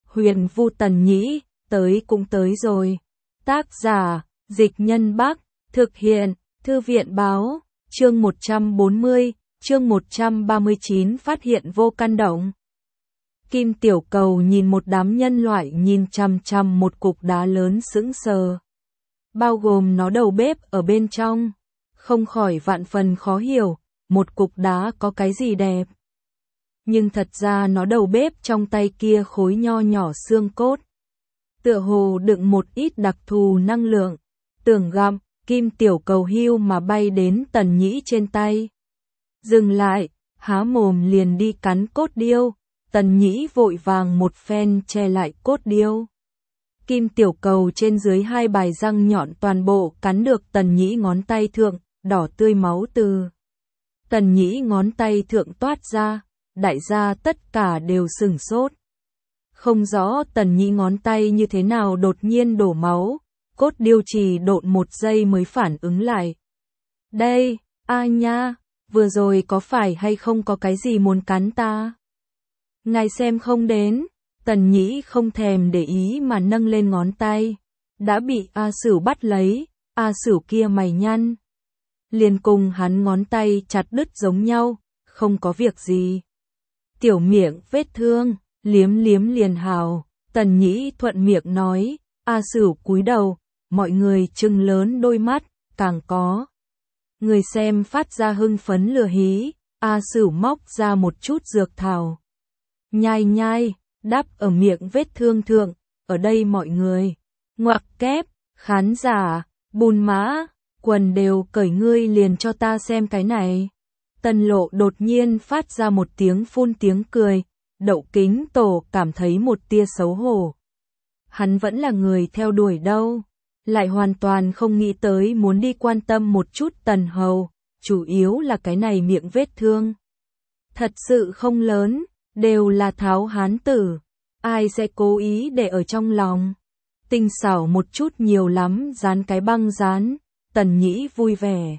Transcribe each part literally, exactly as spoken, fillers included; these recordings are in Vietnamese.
Huyền Vu Tần Nhĩ, tới cũng tới rồi. Tác giả, Dịch Nhân Bắc, thực hiện, Thư viện Báo, chương một trăm bốn mươi, chương một trăm ba mươi chín phát hiện vô căn động. Kim Tiểu Cầu nhìn một đám nhân loại nhìn chằm chằm một cục đá lớn sững sờ. Bao gồm nó đầu bếp ở bên trong. Không khỏi vạn phần khó hiểu, một cục đá có cái gì đẹp. Nhưng thật ra nó đầu bếp trong tay kia khối nho nhỏ xương cốt. Tựa hồ đựng một ít đặc thù năng lượng. Tưởng gặm, Kim Tiểu Cầu hưu mà bay đến Tần Nhĩ trên tay. Dừng lại, há mồm liền đi cắn cốt điêu. Tần Nhĩ vội vàng một phen che lại cốt điêu. Kim Tiểu Cầu trên dưới hai bài răng nhọn toàn bộ cắn được Tần Nhĩ ngón tay thượng, đỏ tươi máu từ Tần Nhĩ ngón tay thượng toát ra, đại gia tất cả đều sửng sốt. Không rõ Tần Nhĩ ngón tay như thế nào đột nhiên đổ máu, cốt điêu trì độn một giây mới phản ứng lại. Đây, a nha, vừa rồi có phải hay không có cái gì muốn cắn ta? Ngài xem không đến, Tần Nhĩ không thèm để ý mà nâng lên ngón tay. Đã bị A Sửu bắt lấy, A Sửu kia mày nhăn. Liền cùng hắn ngón tay chặt đứt giống nhau, không có việc gì. Tiểu miệng vết thương, liếm liếm liền hào, Tần Nhĩ thuận miệng nói, A Sửu cúi đầu, mọi người trừng lớn đôi mắt, càng có. Người xem phát ra hưng phấn lừa hí, A Sửu móc ra một chút dược thảo. Nhai nhai, đắp ở miệng vết thương thượng, ở đây mọi người. Ngoặc kép, khán giả, bùn mã, quần đều cởi ngươi liền cho ta xem cái này. Tần Lộ đột nhiên phát ra một tiếng phun tiếng cười, Đậu Kính Tổ cảm thấy một tia xấu hổ. Hắn vẫn là người theo đuổi đâu, lại hoàn toàn không nghĩ tới muốn đi quan tâm một chút Tần Hầu, chủ yếu là cái này miệng vết thương. Thật sự không lớn, đều là tháo hán tử, ai sẽ cố ý để ở trong lòng. Tinh xảo một chút nhiều lắm, dán cái băng dán, Tần Nhĩ vui vẻ.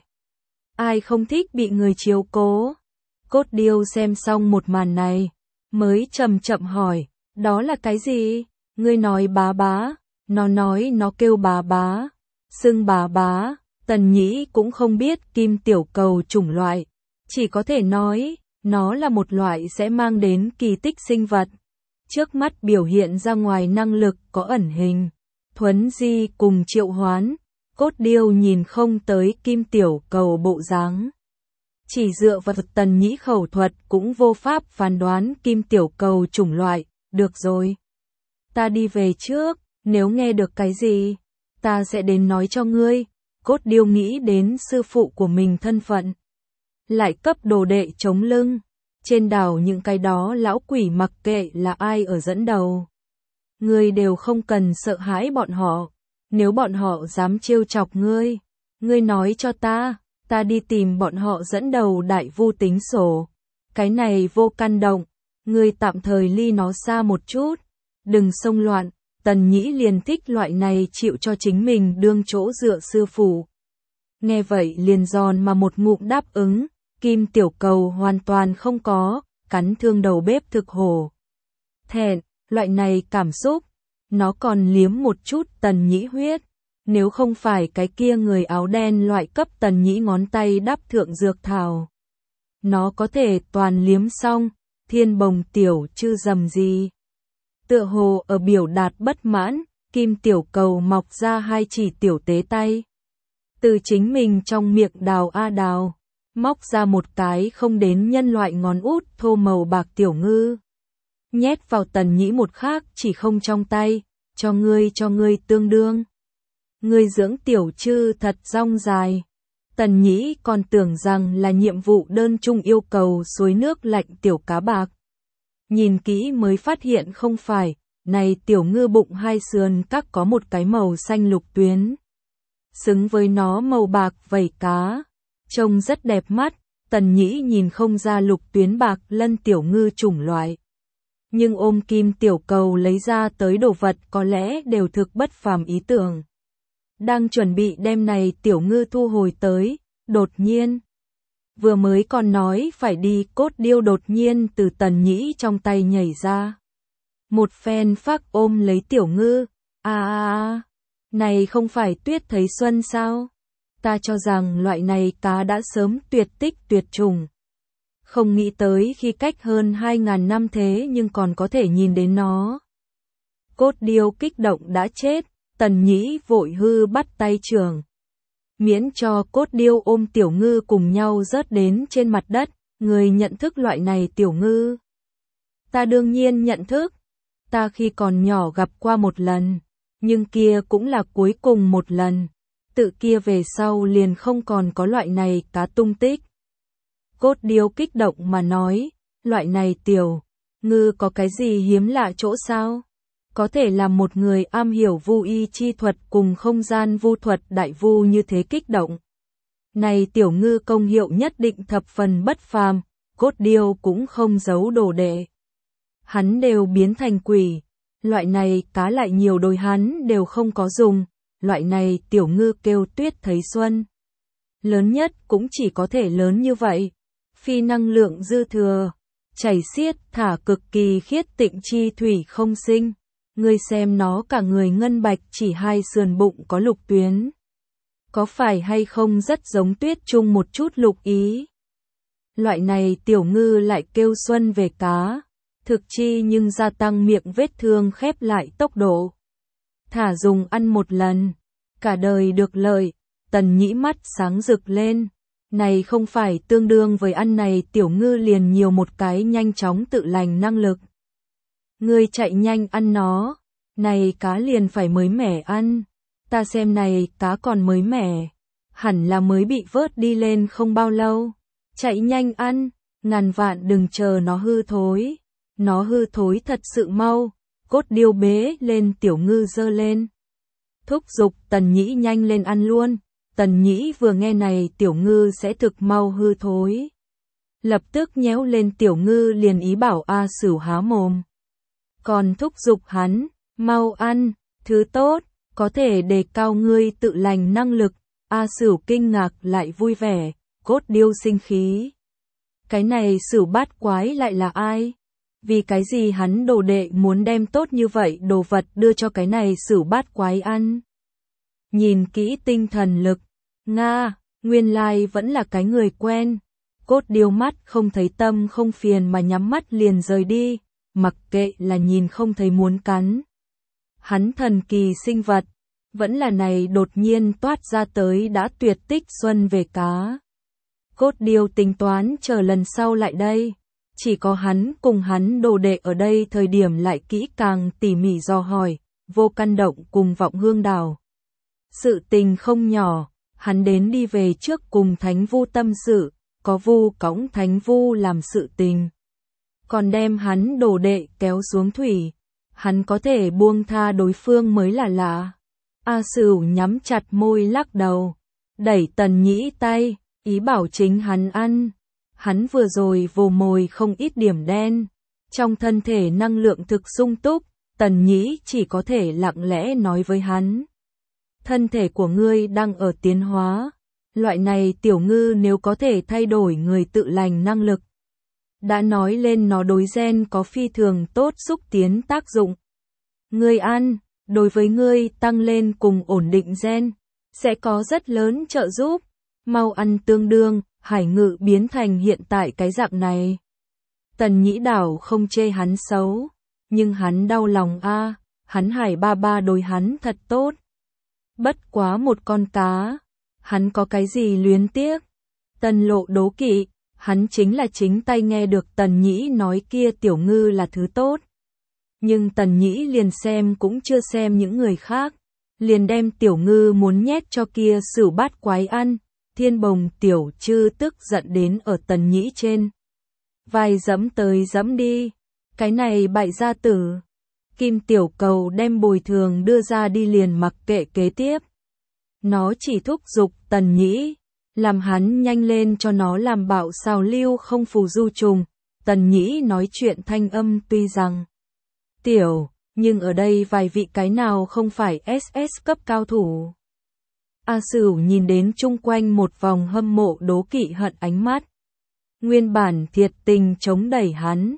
Ai không thích bị người chiếu cố? Cốt điêu xem xong một màn này, mới chậm chậm hỏi, đó là cái gì? Ngươi nói bá bá, nó nói nó kêu bá bá, xưng bá bá. Tần Nhĩ cũng không biết Kim Tiểu Cầu chủng loại, chỉ có thể nói, nó là một loại sẽ mang đến kỳ tích sinh vật. Trước mắt biểu hiện ra ngoài năng lực có ẩn hình, thuấn di cùng triệu hoán. Cốt điêu nhìn không tới Kim Tiểu Cầu bộ dáng. Chỉ dựa vào Tần Nhĩ khẩu thuật cũng vô pháp phán đoán Kim Tiểu Cầu chủng loại. Được rồi, ta đi về trước, nếu nghe được cái gì, ta sẽ đến nói cho ngươi. Cốt điêu nghĩ đến sư phụ của mình thân phận, lại cấp đồ đệ chống lưng. Trên đảo những cái đó lão quỷ mặc kệ là ai ở dẫn đầu, ngươi đều không cần sợ hãi bọn họ. Nếu bọn họ dám trêu chọc ngươi, ngươi nói cho ta, ta đi tìm bọn họ dẫn đầu Đại Vu tính sổ. Cái này vô căn động, ngươi tạm thời ly nó xa một chút, đừng xông loạn. Tần Nhĩ liền thích loại này chịu cho chính mình đương chỗ dựa sư phụ. Nghe vậy liền giòn mà một ngụm đáp ứng. Kim Tiểu Cầu hoàn toàn không có, cắn thương đầu bếp thực hổ thẹn, loại này cảm xúc, nó còn liếm một chút Tần Nhĩ huyết. Nếu không phải cái kia người áo đen loại cấp Tần Nhĩ ngón tay đắp thượng dược thảo, nó có thể toàn liếm xong. Thiên Bồng tiểu chư dầm gì. Tựa hồ ở biểu đạt bất mãn, Kim Tiểu Cầu mọc ra hai chỉ tiểu tế tay. Từ chính mình trong miệng đào a đào, móc ra một cái không đến nhân loại ngón út thô màu bạc tiểu ngư. Nhét vào Tần Nhĩ một khác chỉ không trong tay, cho ngươi cho ngươi tương đương. Ngươi dưỡng tiểu chư thật rong dài. Tần Nhĩ còn tưởng rằng là nhiệm vụ đơn trung yêu cầu suối nước lạnh tiểu cá bạc. Nhìn kỹ mới phát hiện không phải, này tiểu ngư bụng hai sườn các có một cái màu xanh lục tuyến. Xứng với nó màu bạc vảy cá, trông rất đẹp mắt. Tần Nhĩ nhìn không ra lục tuyến bạc lân tiểu ngư chủng loại. Nhưng ôm Kim Tiểu Cầu lấy ra tới đồ vật có lẽ đều thực bất phàm ý tưởng. Đang chuẩn bị đem này tiểu ngư thu hồi tới, đột nhiên. Vừa mới còn nói phải đi, cốt điêu đột nhiên từ Tần Nhĩ trong tay nhảy ra. Một phen phác ôm lấy Tiểu Ngư. À à à, này không phải Tuyết thấy xuân sao? Ta cho rằng loại này cá đã sớm tuyệt tích tuyệt chủng. Không nghĩ tới khi cách hơn hai ngàn năm thế nhưng còn có thể nhìn đến nó. Cốt điêu kích động đã chết, Tần Nhĩ vội hư bắt tay trưởng. Miễn cho cốt điêu ôm Tiểu Ngư cùng nhau rớt đến trên mặt đất, người nhận thức loại này Tiểu Ngư. Ta đương nhiên nhận thức, ta khi còn nhỏ gặp qua một lần, nhưng kia cũng là cuối cùng một lần, tự kia về sau liền không còn có loại này cá tung tích. Cốt điêu kích động mà nói, loại này Tiểu Ngư có cái gì hiếm lạ chỗ sao? Có thể là một người am hiểu vu y chi thuật cùng không gian vu thuật đại vu như thế kích động. Này Tiểu Ngư công hiệu nhất định thập phần bất phàm, cốt điêu cũng không giấu đồ đệ. Hắn đều biến thành quỷ, loại này cá lại nhiều đôi hắn đều không có dùng, loại này Tiểu Ngư kêu Tuyết thấy xuân. Lớn nhất cũng chỉ có thể lớn như vậy, phi năng lượng dư thừa, chảy xiết thả cực kỳ khiết tịnh chi thủy không sinh. Ngươi xem nó cả người ngân bạch chỉ hai sườn bụng có lục tuyến. Có phải hay không rất giống Tuyết chung một chút lục ý? Loại này Tiểu Ngư lại kêu xuân về cá, thực chi nhưng gia tăng miệng vết thương khép lại tốc độ. Thả dùng ăn một lần, cả đời được lợi, Tần Nhĩ mắt sáng rực lên. Này không phải tương đương với ăn này Tiểu Ngư liền nhiều một cái nhanh chóng tự lành năng lực. Ngươi chạy nhanh ăn nó, này cá liền phải mới mẻ ăn, ta xem này cá còn mới mẻ, hẳn là mới bị vớt đi lên không bao lâu, chạy nhanh ăn, ngàn vạn đừng chờ nó hư thối, nó hư thối thật sự mau, cốt điêu bế lên Tiểu Ngư giơ lên. Thúc giục Tần Nhĩ nhanh lên ăn luôn, Tần Nhĩ vừa nghe này Tiểu Ngư sẽ thực mau hư thối. Lập tức nhéo lên Tiểu Ngư liền ý bảo A Sửu há mồm. Còn thúc giục hắn, mau ăn, thứ tốt, có thể đề cao ngươi tự lành năng lực. A Sửu kinh ngạc lại vui vẻ, cốt điêu sinh khí. Cái này Sửu bát quái lại là ai? Vì cái gì hắn đồ đệ muốn đem tốt như vậy đồ vật đưa cho cái này Sửu bát quái ăn? Nhìn kỹ tinh thần lực, Nga, nguyên lai vẫn là cái người quen. Cốt điêu mắt không thấy tâm không phiền mà nhắm mắt liền rời đi. Mặc kệ là nhìn không thấy muốn cắn. Hắn thần kỳ sinh vật, vẫn là này đột nhiên toát ra tới đã tuyệt tích xuân về cá. Cốt điêu tính toán chờ lần sau lại đây, chỉ có hắn cùng hắn đồ đệ ở đây thời điểm lại kỹ càng tỉ mỉ dò hỏi, Vô Căn Động cùng Vọng Hương Đảo. Sự tình không nhỏ, hắn đến đi về trước cùng Thánh Vu tâm sự, có Vu cõng Thánh Vu làm sự tình. Còn đem hắn đồ đệ kéo xuống thủy, hắn có thể buông tha đối phương mới là lạ. A Sửu nhắm chặt môi lắc đầu, đẩy Tần Nhĩ tay, ý bảo chính hắn ăn. Hắn vừa rồi vồ mồi không ít điểm đen, trong thân thể năng lượng thực sung túc, Tần Nhĩ chỉ có thể lặng lẽ nói với hắn. Thân thể của ngươi đang ở tiến hóa, loại này Tiểu Ngư nếu có thể thay đổi người tự lành năng lực. Đã nói lên nó đối gen có phi thường tốt xúc tiến tác dụng. Ngươi ăn, đối với ngươi tăng lên cùng ổn định gen, sẽ có rất lớn trợ giúp. Mau ăn tương đương, Hải Ngự biến thành hiện tại cái dạng này. Tần Nhĩ Đảo không chê hắn xấu, nhưng hắn đau lòng a, hắn Hải ba ba đối hắn thật tốt. Bất quá một con cá, hắn có cái gì luyến tiếc. Tần Lộ đố kỵ, hắn chính là chính tay nghe được Tần Nhĩ nói kia Tiểu Ngư là thứ tốt. Nhưng Tần Nhĩ liền xem cũng chưa xem những người khác, liền đem Tiểu Ngư muốn nhét cho kia Sửu bát quái ăn. Thiên Bồng Tiểu Trư tức giận đến ở Tần Nhĩ trên vai dẫm tới dẫm đi, cái này bại gia tử. Kim Tiểu Cầu đem bồi thường đưa ra đi liền mặc kệ kế tiếp. Nó chỉ thúc giục Tần Nhĩ, làm hắn nhanh lên cho nó làm bạo xào lưu không phù du trùng. Tần Nhĩ nói chuyện thanh âm tuy rằng tiểu, nhưng ở đây vài vị cái nào không phải ét ét cấp cao thủ. A Sửu nhìn đến chung quanh một vòng hâm mộ đố kỵ hận ánh mắt. Nguyên bản thiệt tình chống đẩy hắn,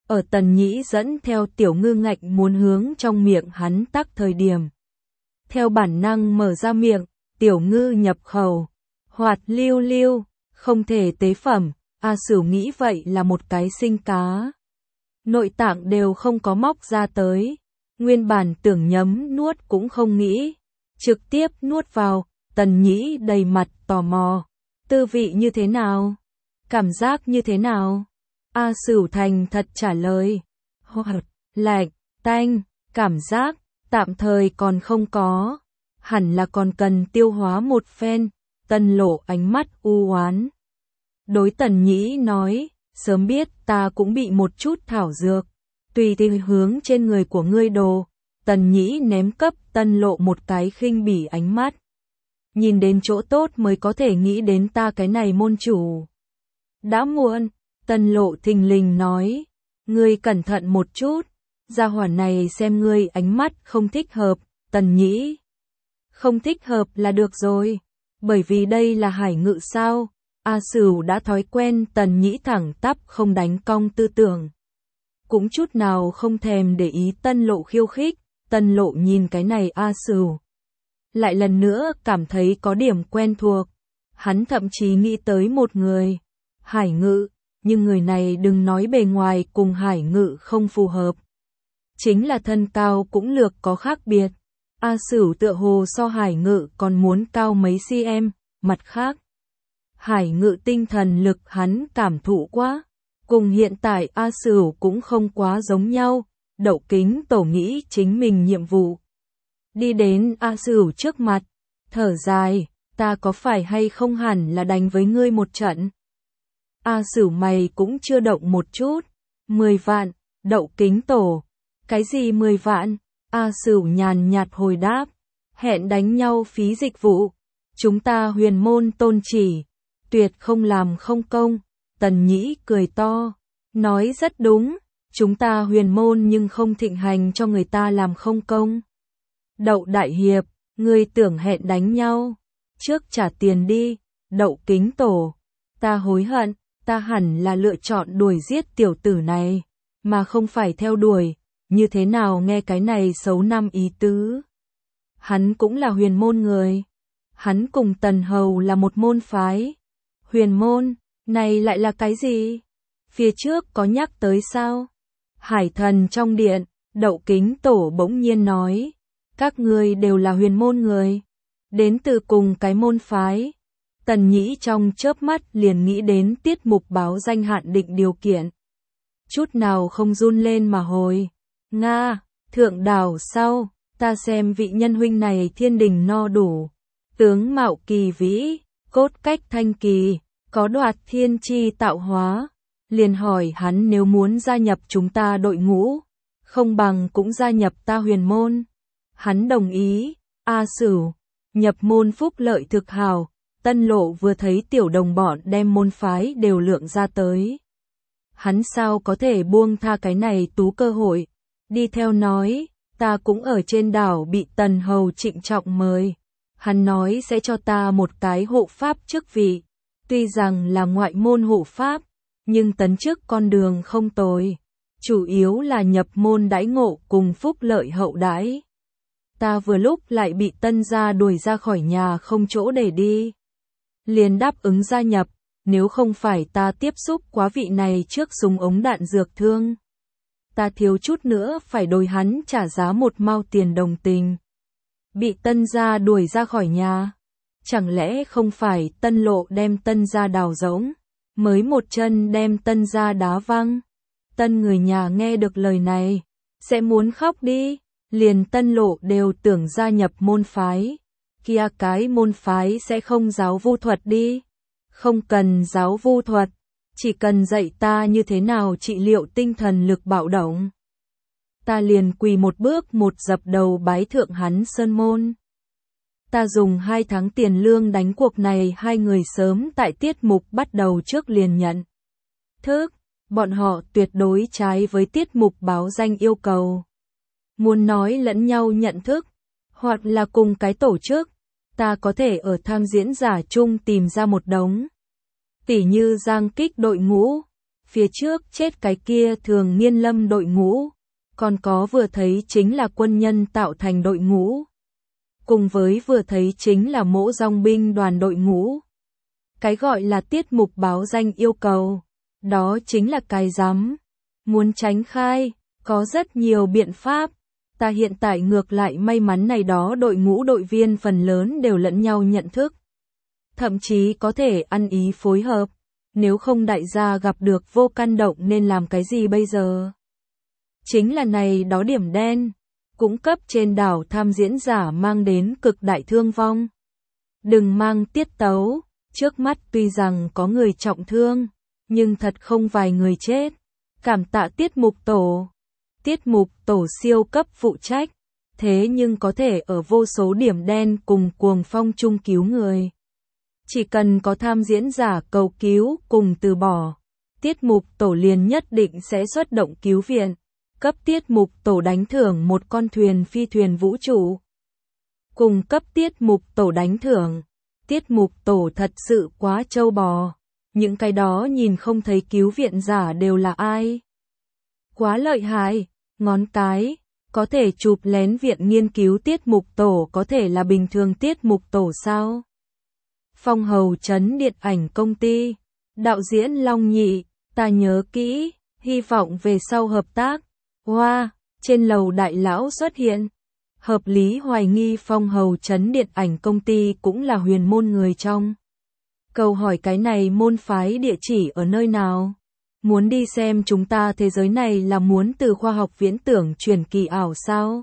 ở Tần Nhĩ dẫn theo Tiểu Ngư ngạch muốn hướng trong miệng hắn tắc thời điểm. Theo bản năng mở ra miệng, Tiểu Ngư nhập khẩu, hoạt lưu lưu, không thể tế phẩm, A Sửu nghĩ vậy là một cái sinh cá. Nội tạng đều không có móc ra tới, nguyên bản tưởng nhấm nuốt cũng không nghĩ, trực tiếp nuốt vào, Tần Nhĩ đầy mặt tò mò, tư vị như thế nào? Cảm giác như thế nào? A Sửu thành thật trả lời, hoạt, lạnh, tanh, cảm giác, tạm thời còn không có, hẳn là còn cần tiêu hóa một phen, Tân Lộ ánh mắt u oán. Đối Tần Nhĩ nói, sớm biết ta cũng bị một chút thảo dược, tùy thì hướng trên người của ngươi đồ, Tần Nhĩ ném cấp Tân Lộ một cái khinh bỉ ánh mắt. Nhìn đến chỗ tốt mới có thể nghĩ đến ta cái này môn chủ. Đã muộn, Tân Lộ thình lình nói, ngươi cẩn thận một chút, gia hỏa này xem ngươi ánh mắt không thích hợp, Tần Nhĩ. Không thích hợp là được rồi, bởi vì đây là hải ngự sao, A Sửu đã thói quen Tần Nhĩ thẳng tắp không đánh cong tư tưởng. Cũng chút nào không thèm để ý Tân Lộ khiêu khích, Tân Lộ nhìn cái này A Sửu. Lại lần nữa cảm thấy có điểm quen thuộc, hắn thậm chí nghĩ tới một người, Hải Ngự, nhưng người này đừng nói bề ngoài cùng Hải Ngự không phù hợp. Chính là thân cao cũng lược có khác biệt, A Sửu tựa hồ so Hải Ngự còn muốn cao mấy cm, mặt khác. Hải Ngự tinh thần lực hắn cảm thụ quá, cùng hiện tại A Sửu cũng không quá giống nhau, Đậu Kính Tổ nghĩ chính mình nhiệm vụ. Đi đến A Sửu trước mặt, thở dài, ta có phải hay không hẳn là đánh với ngươi một trận. A Sửu mày cũng chưa động một chút, mười vạn, Đậu Kính Tổ, cái gì mười vạn, A Sửu nhàn nhạt hồi đáp, hẹn đánh nhau phí dịch vụ, chúng ta huyền môn tôn chỉ, tuyệt không làm không công, Tần Nhĩ cười to, nói rất đúng, chúng ta huyền môn nhưng không thịnh hành cho người ta làm không công. Đậu đại hiệp, ngươi tưởng hẹn đánh nhau, trước trả tiền đi, Đậu Kính Tổ, ta hối hận, ta hẳn là lựa chọn đuổi giết tiểu tử này, mà không phải theo đuổi, như thế nào nghe cái này xấu năm ý tứ. Hắn cũng là huyền môn người, hắn cùng Tần Hầu là một môn phái, huyền môn, này lại là cái gì? Phía trước có nhắc tới sao? Hải Thần trong điện, Đậu Kính Tổ bỗng nhiên nói, các ngươi đều là huyền môn người, đến từ cùng cái môn phái. Tần Nhĩ trong chớp mắt liền nghĩ đến tiết mục báo danh hạn định điều kiện. Chút nào không run lên mà hồi, Nga, thượng đảo sau, ta xem vị nhân huynh này thiên đình no đủ, tướng mạo kỳ vĩ, cốt cách thanh kỳ, có đoạt thiên chi tạo hóa, liền hỏi hắn nếu muốn gia nhập chúng ta đội ngũ, không bằng cũng gia nhập ta huyền môn. Hắn đồng ý, A Sửu, nhập môn phúc lợi thực hào, Tân Lộ vừa thấy tiểu đồng bọn đem môn phái đều lượng ra tới. Hắn sao có thể buông tha cái này tú cơ hội, đi theo nói, ta cũng ở trên đảo bị Tần Hầu trịnh trọng mời, hắn nói sẽ cho ta một cái hộ pháp chức vị, tuy rằng là ngoại môn hộ pháp, nhưng tấn chức con đường không tồi, chủ yếu là nhập môn đãi ngộ cùng phúc lợi hậu đãi. Ta vừa lúc lại bị Tân gia đuổi ra khỏi nhà không chỗ để đi, liền đáp ứng gia nhập, nếu không phải ta tiếp xúc quá vị này trước súng ống đạn dược thương, ta thiếu chút nữa phải đòi hắn trả giá một mao tiền đồng tình. Bị Tân gia đuổi ra khỏi nhà, chẳng lẽ không phải Tân Lộ đem Tân gia đào rỗng, mới một chân đem Tân gia đá văng. Tân người nhà nghe được lời này, sẽ muốn khóc đi, liền Tân Lộ đều tưởng gia nhập môn phái, kia cái môn phái sẽ không giáo vu thuật đi, không cần giáo vu thuật, chỉ cần dạy ta như thế nào trị liệu tinh thần lực bạo động. Ta liền quỳ một bước một dập đầu bái thượng hắn sơn môn. Ta dùng hai tháng tiền lương đánh cuộc này, hai người sớm tại tiết mục bắt đầu trước liền nhận thức, bọn họ tuyệt đối trái với tiết mục báo danh yêu cầu. Muốn nói lẫn nhau nhận thức, hoặc là cùng cái tổ chức, ta có thể ở tham diễn giả chung tìm ra một đống. Tỉ như giang kích đội ngũ, Phía trước chết cái kia thường nghiên lâm đội ngũ, còn có vừa thấy chính là quân nhân tạo thành đội ngũ. Cùng với vừa thấy chính là mỗ dòng binh đoàn đội ngũ. Cái gọi là tiết mục báo danh yêu cầu, đó chính là cái rắm. Muốn tránh khai, có rất nhiều biện pháp. Ta hiện tại ngược lại may mắn này đó đội ngũ đội viên phần lớn đều lẫn nhau nhận thức. Thậm chí có thể ăn ý phối hợp. Nếu không đại gia gặp được vô can động nên làm cái gì bây giờ? Chính là này đó điểm đen, cũng cấp trên đảo tham diễn giả mang đến cực đại thương vong. Đừng mang tiết tấu, trước mắt tuy rằng có người trọng thương, nhưng thật không vài người chết. Cảm tạ tiết mục tổ. Tiết mục tổ siêu cấp phụ trách, thế nhưng có thể ở vô số điểm đen cùng cuồng phong chung cứu người. Chỉ cần có tham diễn giả cầu cứu cùng từ bỏ, tiết mục tổ liền nhất định sẽ xuất động cứu viện, cấp tiết mục tổ đánh thưởng một con thuyền phi thuyền vũ trụ. Cùng cấp tiết mục tổ đánh thưởng, tiết mục tổ thật sự quá trâu bò, những cái đó nhìn không thấy cứu viện giả đều là ai. Quá lợi hại, ngón cái, có thể chụp lén viện nghiên cứu tiết mục tổ có thể là bình thường tiết mục tổ sao? Phong Hầu Trấn điện ảnh công ty, đạo diễn Long Nhị, ta nhớ kỹ, hy vọng về sau hợp tác. Hoa, wow, trên lầu đại lão xuất hiện. Hợp lý hoài nghi Phong Hầu Trấn điện ảnh công ty cũng là huyền môn người trong. Câu hỏi cái này môn phái địa chỉ ở nơi nào? Muốn đi xem chúng ta thế giới này là muốn từ khoa học viễn tưởng chuyển kỳ ảo sao?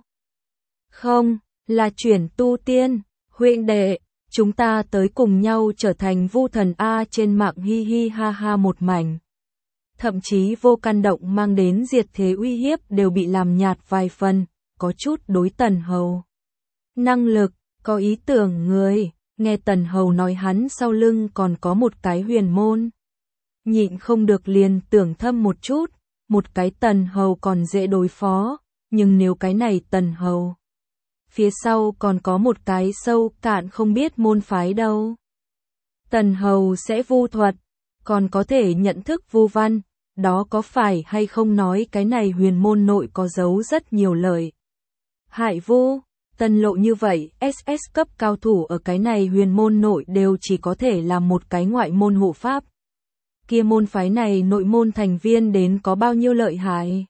Không, là chuyển tu tiên, huynh đệ. Chúng ta tới cùng nhau trở thành vu thần A trên mạng hi hi ha ha một mảnh. Thậm chí vô can động mang đến diệt thế uy hiếp đều bị làm nhạt vài phần, có chút đối Tần Hầu. Năng lực, có ý tưởng người, nghe Tần Hầu nói hắn sau lưng còn có một cái huyền môn. Nhịn không được liền tưởng thâm một chút, một cái Tần Hầu còn dễ đối phó, nhưng nếu cái này Tần Hầu phía sau còn có một cái sâu cạn không biết môn phái đâu. Tần Hầu sẽ vu thuật, còn có thể nhận thức vu văn, đó có phải hay không nói cái này huyền môn nội có giấu rất nhiều lời. Hại vu, Tần Lộ như vậy, ét ét cấp cao thủ ở cái này huyền môn nội đều chỉ có thể là một cái ngoại môn hộ pháp. Kia môn phái này nội môn thành viên đến có bao nhiêu lợi hại.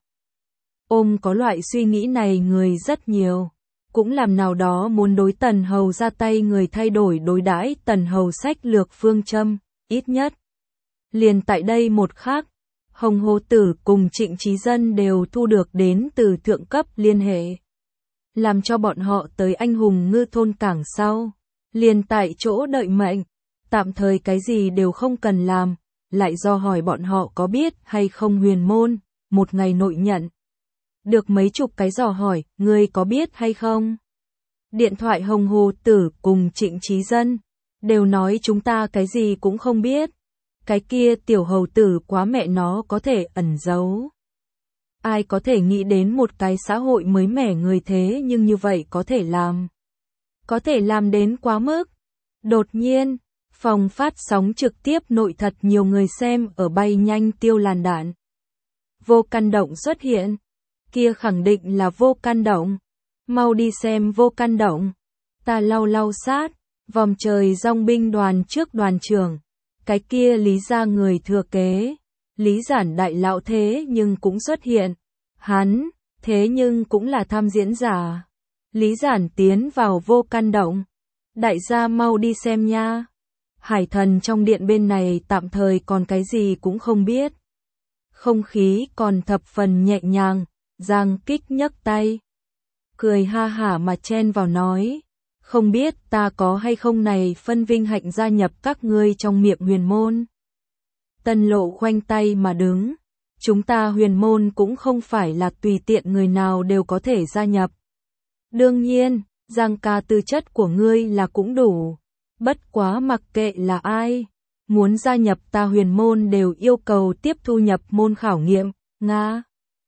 Ôm có loại suy nghĩ này người rất nhiều. Cũng làm nào đó muốn đối Tần Hầu ra tay người thay đổi đối đãi Tần Hầu sách lược phương châm, ít nhất. Liền tại đây một khắc, Hồng Hồ Tử cùng Trịnh Chí Dân đều thu được đến từ thượng cấp liên hệ. Làm cho bọn họ tới anh hùng ngư thôn cảng sau, liền tại chỗ đợi mệnh, tạm thời cái gì đều không cần làm, lại do hỏi bọn họ có biết hay không huyền môn, một ngày nội nhận. Được mấy chục cái dò hỏi, ngươi có biết hay không? Điện thoại Hồng Hồ Tử cùng Trịnh Chí Dân, đều nói chúng ta cái gì cũng không biết. Cái kia tiểu hầu tử quá mẹ nó có thể ẩn giấu. Ai có thể nghĩ đến một cái xã hội mới mẻ người thế nhưng như vậy có thể làm. Có thể làm đến quá mức. Đột nhiên, phòng phát sóng trực tiếp nội thật nhiều người xem ở bay nhanh tiêu làn đạn. Vô can động xuất hiện. Kia khẳng định là vô can động. Mau đi xem vô can động. Ta lau lau sát, vòng trời dòng binh đoàn trước đoàn trưởng. Cái kia Lý gia người thừa kế. Lý Giản đại lão thế nhưng cũng xuất hiện. Hắn, thế nhưng cũng là tham diễn giả. Lý Giản tiến vào vô can động. Đại gia mau đi xem nha. Hải Thần trong điện bên này tạm thời còn cái gì cũng không biết. Không khí còn thập phần nhẹ nhàng. Giang Kích nhấc tay, cười ha hả mà chen vào nói, không biết ta có hay không này phân vinh hạnh gia nhập các ngươi trong miệng huyền môn. Tần Lộ khoanh tay mà đứng, chúng ta huyền môn cũng không phải là tùy tiện người nào đều có thể gia nhập. Đương nhiên, Giang ca tư chất của ngươi là cũng đủ, bất quá mặc kệ là ai, muốn gia nhập ta huyền môn đều yêu cầu tiếp thu nhập môn khảo nghiệm, Nga.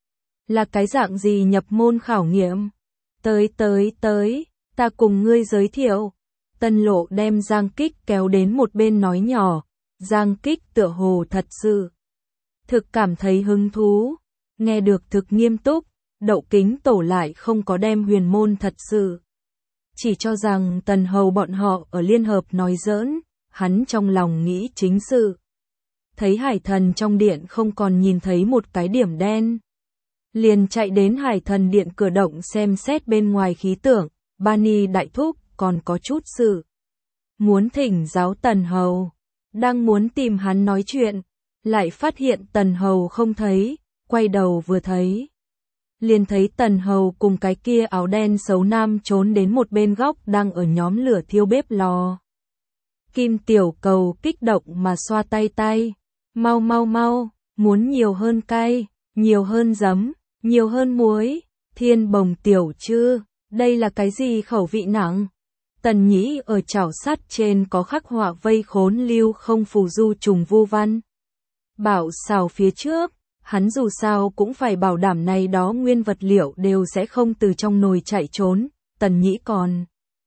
Là cái dạng gì nhập môn khảo nghiệm? Tới tới tới, ta cùng ngươi giới thiệu. Tần Lộ đem Giang Kích kéo đến một bên nói nhỏ, Giang Kích tựa hồ thật sự thực cảm thấy hứng thú, nghe được thực nghiêm túc, Đậu Kính Tổ lại không có đem huyền môn thật sự. Chỉ cho rằng Tần Hầu bọn họ ở liên hợp nói giỡn, hắn trong lòng nghĩ chính sự. Thấy Hải Thần trong điện không còn nhìn thấy một cái điểm đen. Liền chạy đến Hải Thần điện cửa động xem xét bên ngoài khí tượng, Bani đại thúc còn có chút sự. Muốn thỉnh giáo Tần Hầu, đang muốn tìm hắn nói chuyện, lại phát hiện Tần Hầu không thấy, quay đầu vừa thấy. Liền thấy Tần Hầu cùng cái kia áo đen xấu nam trốn đến một bên góc đang ở nhóm lửa thiêu bếp lò. Kim Tiểu Cầu kích động mà xoa tay tay, mau mau mau, muốn nhiều hơn cay, nhiều hơn giấm, nhiều hơn muối, Thiên Bồng Tiểu Trư, đây là cái gì khẩu vị nặng? Tần Nhĩ ở chảo sắt trên có khắc họa vây khốn lưu không phù du trùng vu văn. Bảo xào phía trước, hắn dù sao cũng phải bảo đảm này đó nguyên vật liệu đều sẽ không từ trong nồi chạy trốn, Tần Nhĩ còn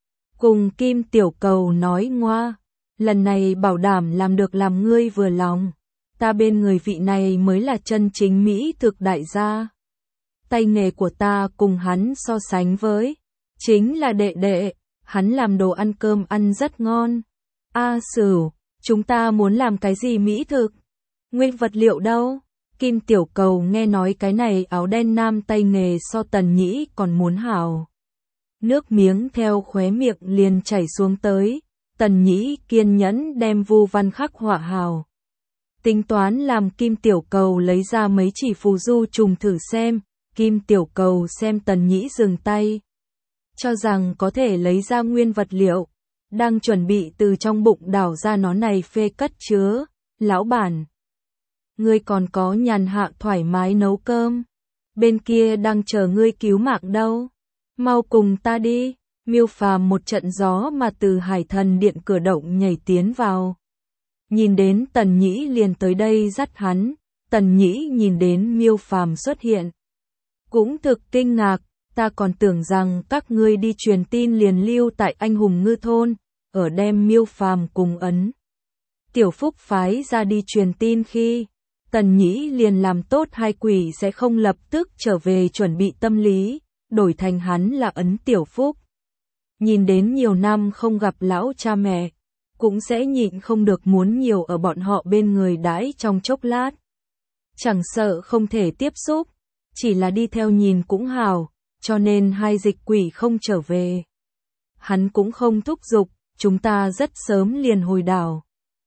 cùng Kim Tiểu Cầu nói ngoa, lần này bảo đảm làm được làm ngươi vừa lòng, ta bên người vị này mới là chân chính Mỹ thực đại gia. Tay nghề của ta cùng hắn so sánh với, chính là đệ đệ, hắn làm đồ ăn cơm ăn rất ngon. A Sửu, chúng ta muốn làm cái gì mỹ thực? Nguyên vật liệu đâu? Kim Tiểu Cầu nghe nói cái này áo đen nam tay nghề so Tần Nhĩ còn muốn hảo. Nước miếng theo khóe miệng liền chảy xuống tới, Tần Nhĩ kiên nhẫn đem vu văn khắc họa hào. Tính toán làm Kim Tiểu Cầu lấy ra mấy chỉ phù du trùng thử xem, Kim Tiểu Cầu xem Tần Nhĩ dừng tay. Cho rằng có thể lấy ra nguyên vật liệu, đang chuẩn bị từ trong bụng đảo ra nó này phê cất chứa, lão bản. Ngươi còn có nhàn hạ thoải mái nấu cơm, bên kia đang chờ ngươi cứu mạng đâu, mau cùng ta đi. Miêu Phàm một trận gió mà từ Hải Thần điện cửa động nhảy tiến vào. Nhìn đến Tần Nhĩ liền tới đây dắt hắn, Tần Nhĩ nhìn đến Miêu Phàm xuất hiện. Cũng thực kinh ngạc, ta còn tưởng rằng các ngươi đi truyền tin liền lưu tại Anh Hùng Ngư Thôn, ở đem Miêu Phàm cùng ấn. Tiểu Phúc phái ra đi truyền tin khi, Tần Nhĩ liền làm tốt hai quỷ sẽ không lập tức trở về chuẩn bị tâm lý, đổi thành hắn là ấn Tiểu Phúc. Nhìn đến nhiều năm không gặp lão cha mẹ, cũng sẽ nhịn không được muốn nhiều ở bọn họ bên người đãi trong chốc lát. Chẳng sợ không thể tiếp xúc, chỉ là đi theo nhìn cũng hào, cho nên hai dịch quỷ không trở về. Hắn cũng không thúc giục, chúng ta rất sớm liền hồi đảo.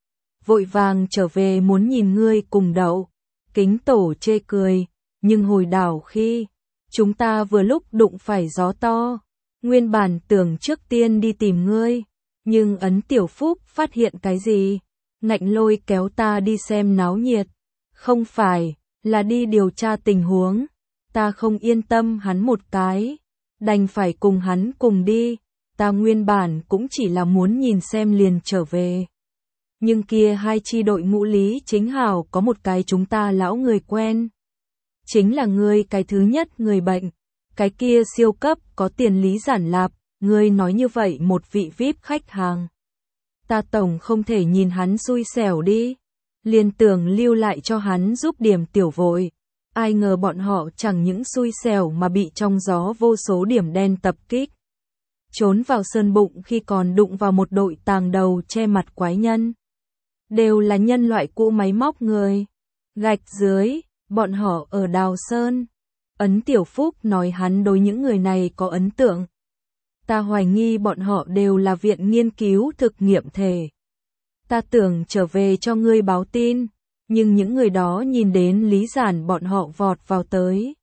Vội vàng trở về muốn nhìn ngươi cùng Đậu Kính Tổ chê cười, nhưng hồi đảo khi, chúng ta vừa lúc đụng phải gió to. Nguyên bản tưởng trước tiên đi tìm ngươi, nhưng ấn Tiểu Phúc phát hiện cái gì? Ngạnh lôi kéo ta đi xem náo nhiệt. Không phải, là đi điều tra tình huống. Ta không yên tâm hắn một cái, đành phải cùng hắn cùng đi. Ta nguyên bản cũng chỉ là muốn nhìn xem liền trở về. Nhưng kia hai chi đội ngũ Lý Chính Hảo có một cái chúng ta lão người quen. Chính là ngươi cái thứ nhất người bệnh. Cái kia siêu cấp có tiền Lý Giản Lạp, ngươi nói như vậy một vị vi ai pi khách hàng. Ta tổng không thể nhìn hắn xui xẻo đi, liền tưởng lưu lại cho hắn giúp điểm tiểu vội. Ai ngờ bọn họ chẳng những xui xẻo mà bị trong gió vô số điểm đen tập kích. Trốn vào sơn bụng khi còn đụng vào một đội tàng đầu che mặt quái nhân. Đều là nhân loại cũ máy móc người. Gạch dưới, bọn họ ở Đào Sơn. Ấn Tiểu Phúc nói hắn đối những người này có ấn tượng. Ta hoài nghi bọn họ đều là viện nghiên cứu thực nghiệm thể. Ta tưởng trở về cho ngươi báo tin, nhưng những người đó nhìn đến Lý Giản bọn họ vọt vào tới.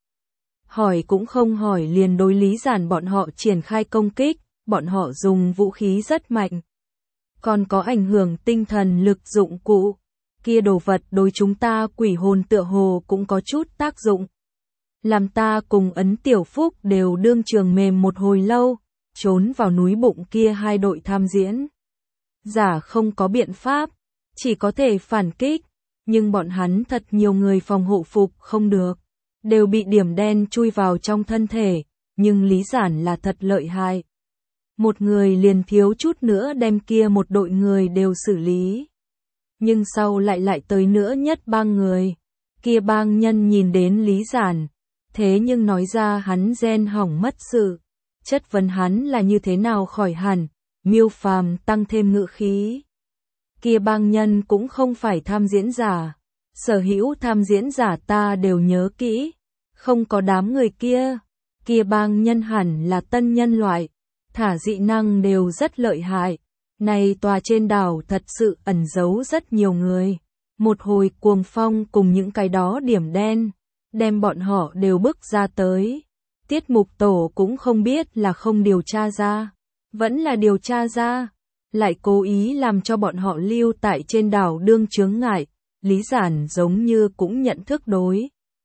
Hỏi cũng không hỏi liền đối Lý Giản bọn họ triển khai công kích, bọn họ dùng vũ khí rất mạnh. Còn có ảnh hưởng tinh thần lực dụng cụ, kia đồ vật đối chúng ta quỷ hồn tựa hồ cũng có chút tác dụng. Làm ta cùng ấn Tiểu Phúc đều đương trường mềm một hồi lâu, trốn vào núi bụng kia hai đội tham diễn. Giả không có biện pháp, chỉ có thể phản kích, nhưng bọn hắn thật nhiều người phòng hộ phục không được, đều bị điểm đen chui vào trong thân thể, nhưng Lý Giản là thật lợi hại. Một người liền thiếu chút nữa đem kia một đội người đều xử lý. Nhưng sau lại lại tới nữa nhất ba người. Kia bang nhân nhìn đến Lý Giản, thế nhưng nói ra hắn gen hỏng mất sự. Chất vấn hắn là như thế nào khỏi hẳn, Miêu Phàm tăng thêm ngữ khí. Kia bang nhân cũng không phải tham diễn giả, sở hữu tham diễn giả ta đều nhớ kỹ, không có đám người kia. Kia bang nhân hẳn là tân nhân loại, thả dị năng đều rất lợi hại. Này tòa trên đảo thật sự ẩn giấu rất nhiều người. Một hồi cuồng phong cùng những cái đó điểm đen, đem bọn họ đều bức ra tới. Tiết mục tổ cũng không biết là không điều tra ra, vẫn là điều tra ra, lại cố ý làm cho bọn họ lưu tại trên đảo đương chướng ngại. Lý Giản giống như cũng nhận thức đối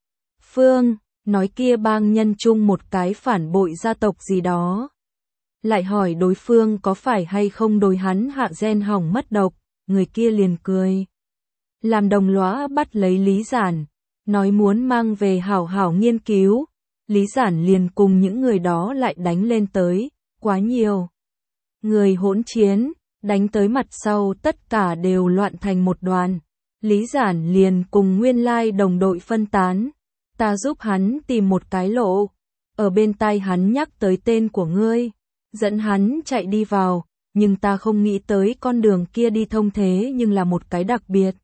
phương, nói kia bang nhân chung một cái phản bội gia tộc gì đó. Lại hỏi đối phương có phải hay không đối hắn hạ gen hỏng mất độc, người kia liền cười. Làm đồng lõa bắt lấy Lý Giản, nói muốn mang về hảo hảo nghiên cứu. Lý Giản liền cùng những người đó lại đánh lên tới, quá nhiều. Người hỗn chiến, đánh tới mặt sau tất cả đều loạn thành một đoàn. Lý Giản liền cùng nguyên lai đồng đội phân tán. Ta giúp hắn tìm một cái lộ. Ở bên tai hắn nhắc tới tên của ngươi. Dẫn hắn chạy đi vào. Nhưng ta không nghĩ tới con đường kia đi thông thế nhưng là một cái đặc biệt.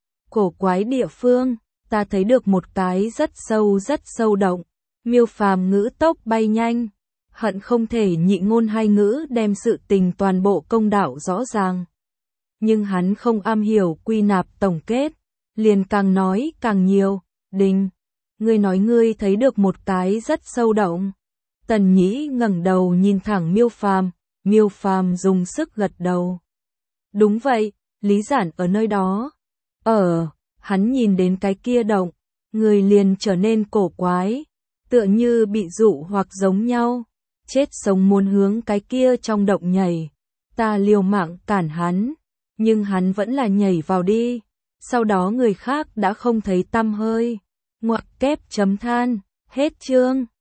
Cổ quái địa phương. Ta thấy được một cái rất sâu rất sâu động. Miêu Phàm ngữ tốc bay nhanh. Hận không thể nhị ngôn hai ngữ đem sự tình toàn bộ công đạo rõ ràng. Nhưng hắn không am hiểu quy nạp tổng kết, liền càng nói càng nhiều. Đình, ngươi nói ngươi thấy được một cái rất sâu động. Tần Nhĩ ngẩng đầu nhìn thẳng Miêu Phàm, Miêu Phàm dùng sức gật đầu. Đúng vậy, Lý Giản ở nơi đó. Ở, hắn nhìn đến cái kia động, người liền trở nên cổ quái, tựa như bị dụ hoặc giống nhau. Chết sống muốn hướng cái kia trong động nhảy. Ta liều mạng cản hắn, nhưng hắn vẫn là nhảy vào đi. Sau đó người khác đã không thấy tăm hơi. Ngoặc kép chấm than, hết chương.